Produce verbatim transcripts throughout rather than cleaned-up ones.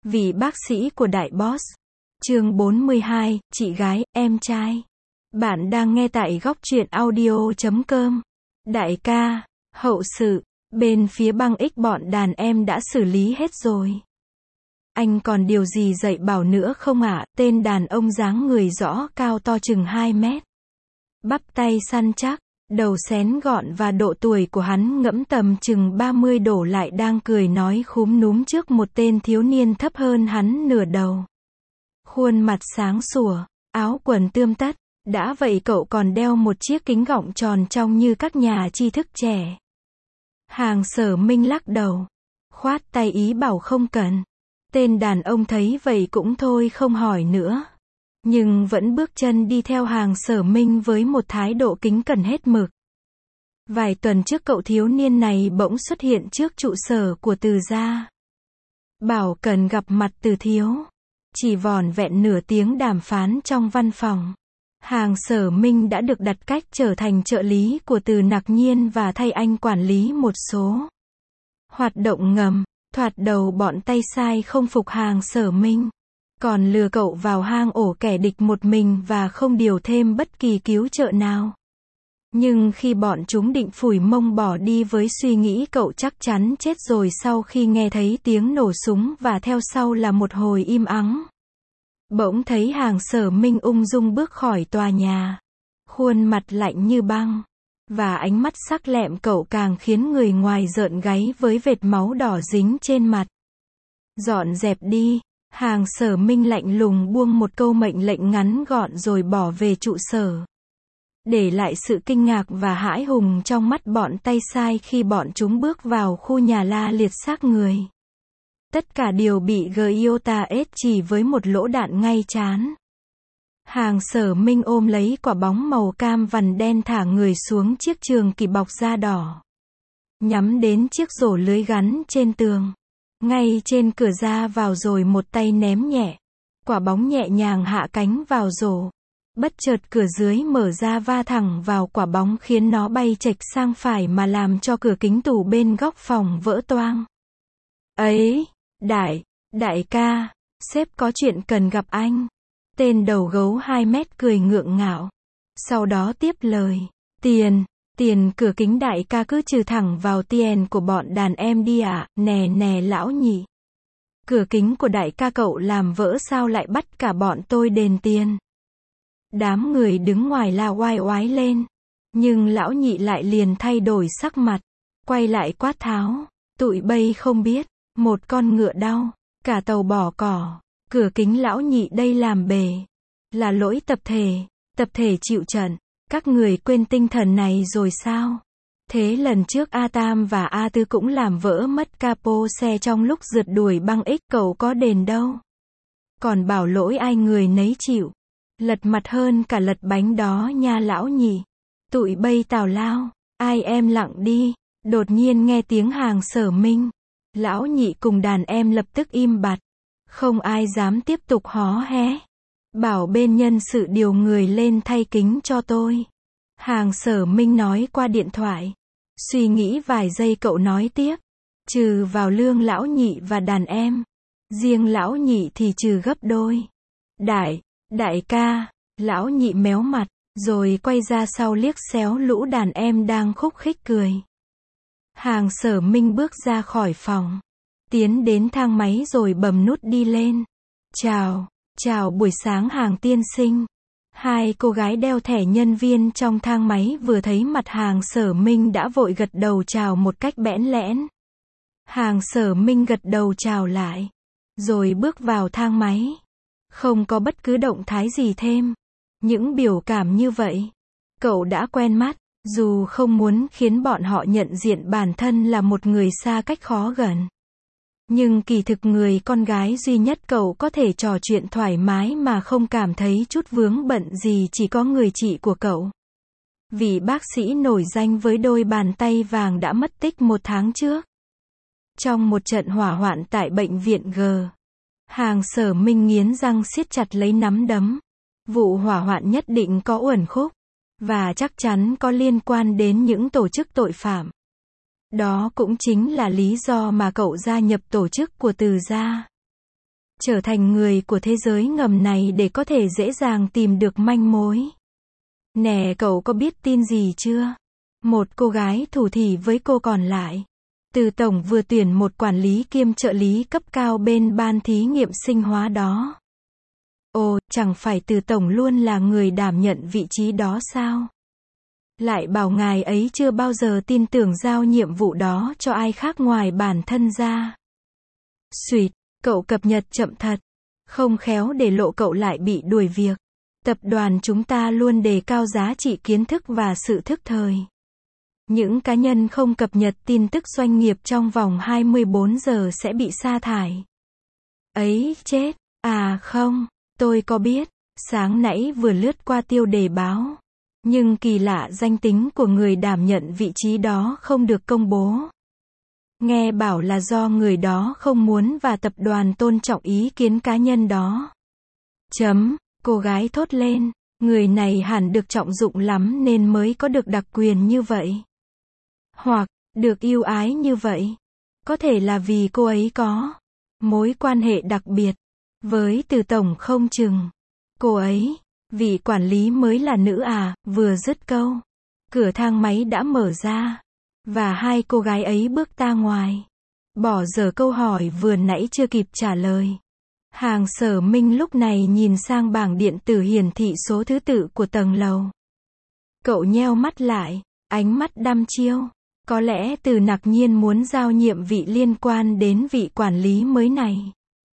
Vị bác sĩ của đại boss. Chương bốn mươi hai, chị gái, em trai. Bạn đang nghe tại góc truyện audio chấm com. Đại ca, hậu sự, bên phía băng ích bọn đàn em đã xử lý hết rồi. Anh còn điều gì dạy bảo nữa không ạ? Tên đàn ông dáng người rõ cao to chừng hai mét. Bắp tay săn chắc, đầu xén gọn và độ tuổi của hắn ngẫm tầm chừng ba mươi đổ lại đang cười nói khúm núm trước một tên thiếu niên thấp hơn hắn nửa đầu. Khuôn mặt sáng sủa, áo quần tươm tất, đã vậy cậu còn đeo một chiếc kính gọng tròn trông như các nhà tri thức trẻ. Hàng Sở Minh lắc đầu, khoát tay ý bảo không cần. Tên đàn ông thấy vậy cũng thôi không hỏi nữa. Nhưng vẫn bước chân đi theo Hàng Sở Minh với một thái độ kính cẩn hết mực. Vài tuần trước cậu thiếu niên này bỗng xuất hiện trước trụ sở của Từ gia. Bảo cần gặp mặt Từ thiếu. Chỉ vỏn vẹn nửa tiếng đàm phán trong văn phòng. Hàng Sở Minh đã được đặt cách trở thành trợ lý của Từ Nặc Nhiên và thay anh quản lý một số hoạt động ngầm. Thoạt đầu bọn tay sai không phục Hàng Sở Minh, còn lừa cậu vào hang ổ kẻ địch một mình và không điều thêm bất kỳ cứu trợ nào. Nhưng khi bọn chúng định phủi mông bỏ đi với suy nghĩ cậu chắc chắn chết rồi sau khi nghe thấy tiếng nổ súng và theo sau là một hồi im ắng. Bỗng thấy Hàng Sở Minh ung dung bước khỏi tòa nhà. Khuôn mặt lạnh như băng. Và ánh mắt sắc lẹm cậu càng khiến người ngoài rợn gáy với vệt máu đỏ dính trên mặt. Dọn dẹp đi. Hàng Sở Minh lạnh lùng buông một câu mệnh lệnh ngắn gọn rồi bỏ về trụ sở. Để lại sự kinh ngạc và hãi hùng trong mắt bọn tay sai khi bọn chúng bước vào khu nhà la liệt xác người. Tất cả đều bị Giota ết chỉ với một lỗ đạn ngay trán. Hàng Sở Minh ôm lấy quả bóng màu cam vằn đen thả người xuống chiếc trường kỳ bọc da đỏ. Nhắm đến chiếc rổ lưới gắn trên tường. Ngay trên cửa ra vào rồi một tay ném nhẹ. Quả bóng nhẹ nhàng hạ cánh vào rổ. Bất chợt cửa dưới mở ra va thẳng vào quả bóng khiến nó bay chệch sang phải mà làm cho cửa kính tủ bên góc phòng vỡ toang. Ấy, đại, đại ca, sếp có chuyện cần gặp anh. Tên đầu gấu hai mét cười ngượng ngạo. Sau đó tiếp lời. Tiền, tiền cửa kính đại ca cứ trừ thẳng vào tiền của bọn đàn em đi ạ, à? Nè nè lão nhị. Cửa kính của đại ca cậu làm vỡ sao lại bắt cả bọn tôi đền tiền. Đám người đứng ngoài la oai oái lên. Nhưng lão nhị lại liền thay đổi sắc mặt. Quay lại quát tháo. Tụi bay không biết. Một con ngựa đau. Cả tàu bỏ cỏ. Cửa kính lão nhị đây làm bề. Là lỗi tập thể. Tập thể chịu trận. Các người quên tinh thần này rồi sao? Thế lần trước A Tam và A Tư cũng làm vỡ mất capo xe trong lúc rượt đuổi băng ích, cậu có đền đâu. Còn bảo lỗi ai người nấy chịu. Lật mặt hơn cả lật bánh đó nha lão nhị. Tụi bay tào lao. Ai em lặng đi. Đột nhiên nghe tiếng Hàng Sở Minh. Lão nhị cùng đàn em lập tức im bặt. Không ai dám tiếp tục hó hé. Bảo bên nhân sự điều người lên thay kính cho tôi. Hàng Sở Minh nói qua điện thoại. Suy nghĩ vài giây cậu nói tiếp. Trừ vào lương lão nhị và đàn em. Riêng lão nhị thì trừ gấp đôi. Đại, đại ca. Lão nhị méo mặt. Rồi quay ra sau liếc xéo lũ đàn em đang khúc khích cười. Hàng Sở Minh bước ra khỏi phòng. Tiến đến thang máy rồi bấm nút đi lên. Chào, chào buổi sáng Hàng tiên sinh. Hai cô gái đeo thẻ nhân viên trong thang máy vừa thấy mặt Hàng Sở Minh đã vội gật đầu chào một cách bẽn lẽn. Hàng Sở Minh gật đầu chào lại. Rồi bước vào thang máy. Không có bất cứ động thái gì thêm. Những biểu cảm như vậy. Cậu đã quen mắt. Dù không muốn khiến bọn họ nhận diện bản thân là một người xa cách khó gần. Nhưng kỳ thực người con gái duy nhất cậu có thể trò chuyện thoải mái mà không cảm thấy chút vướng bận gì chỉ có người chị của cậu. Vị bác sĩ nổi danh với đôi bàn tay vàng đã mất tích một tháng trước. Trong một trận hỏa hoạn tại bệnh viện G. Hàng Sở Minh nghiến răng siết chặt lấy nắm đấm. Vụ hỏa hoạn nhất định có uẩn khúc. Và chắc chắn có liên quan đến những tổ chức tội phạm. Đó cũng chính là lý do mà cậu gia nhập tổ chức của Từ gia. trở thành người của thế giới ngầm này để có thể dễ dàng tìm được manh mối. Nè, cậu có biết tin gì chưa? Một cô gái thủ thỉ với cô còn lại. Từ tổng vừa tuyển một quản lý kiêm trợ lý cấp cao bên ban thí nghiệm sinh hóa đó. Ồ, chẳng phải từ tổng luôn là người đảm nhận vị trí đó sao? Lại bảo ngài ấy chưa bao giờ tin tưởng giao nhiệm vụ đó cho ai khác ngoài bản thân ra. Xuyệt, cậu cập nhật chậm thật. Không khéo để lộ cậu lại bị đuổi việc. Tập đoàn chúng ta luôn đề cao giá trị kiến thức và sự thức thời. Những cá nhân không cập nhật tin tức doanh nghiệp trong vòng hai mươi bốn giờ sẽ bị sa thải. Ấy, chết. À không, tôi có biết. Sáng nãy vừa lướt qua tiêu đề báo. Nhưng kỳ lạ, danh tính của người đảm nhận vị trí đó không được công bố. Nghe bảo là do người đó không muốn và tập đoàn tôn trọng ý kiến cá nhân đó. Chấm, cô gái thốt lên, người này hẳn được trọng dụng lắm nên mới có được đặc quyền như vậy. Hoặc, được ưu ái như vậy. Có thể là vì cô ấy có mối quan hệ đặc biệt với từ tổng không chừng. Cô ấy, vị quản lý mới là nữ à, vừa dứt câu. Cửa thang máy đã mở ra. Và hai cô gái ấy bước ra ngoài. Bỏ dở câu hỏi vừa nãy chưa kịp trả lời. Hàng Sở Minh lúc này nhìn sang bảng điện tử hiển thị số thứ tự của tầng lầu. Cậu nheo mắt lại, ánh mắt đăm chiêu. Có lẽ Từ Nặc Nhiên muốn giao nhiệm vị liên quan đến vị quản lý mới này.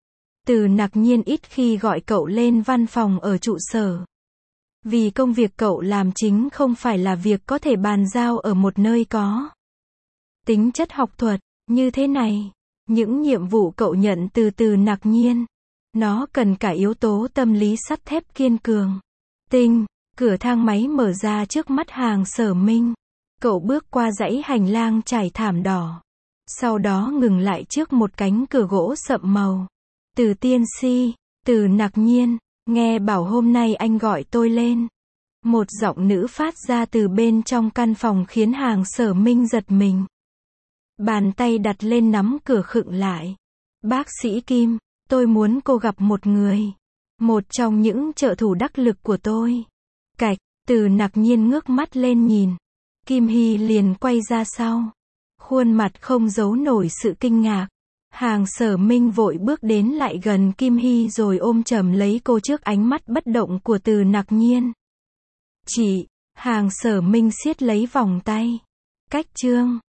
Từ Nặc Nhiên ít khi gọi cậu lên văn phòng ở trụ sở. Vì công việc cậu làm chính không phải là việc có thể bàn giao ở một nơi có tính chất học thuật như thế này. Những nhiệm vụ cậu nhận từ Từ Nặc Nhiên, nó cần cả yếu tố tâm lý sắt thép kiên cường. Tinh, cửa thang máy mở ra trước mắt Hàng Sở Minh. Cậu bước qua dãy hành lang trải thảm đỏ. Sau đó ngừng lại trước một cánh cửa gỗ sậm màu. Từ tiên si, Từ Nặc Nhiên, nghe bảo hôm nay anh gọi tôi lên. Một giọng nữ phát ra từ bên trong căn phòng khiến Hàng Sở Minh giật mình. Bàn tay đặt lên nắm cửa khựng lại. Bác sĩ Kim, tôi muốn cô gặp một người. Một trong những trợ thủ đắc lực của tôi. Cạch, Từ Nặc Nhiên ngước mắt lên nhìn. Kim Hy liền quay ra sau. Khuôn mặt không giấu nổi sự kinh ngạc. Hàng Sở Minh vội bước đến lại gần Kim Hy rồi ôm chầm lấy cô trước ánh mắt bất động của Từ Nặc Nhiên. Chị, Hàng Sở Minh siết lấy vòng tay. Cách chương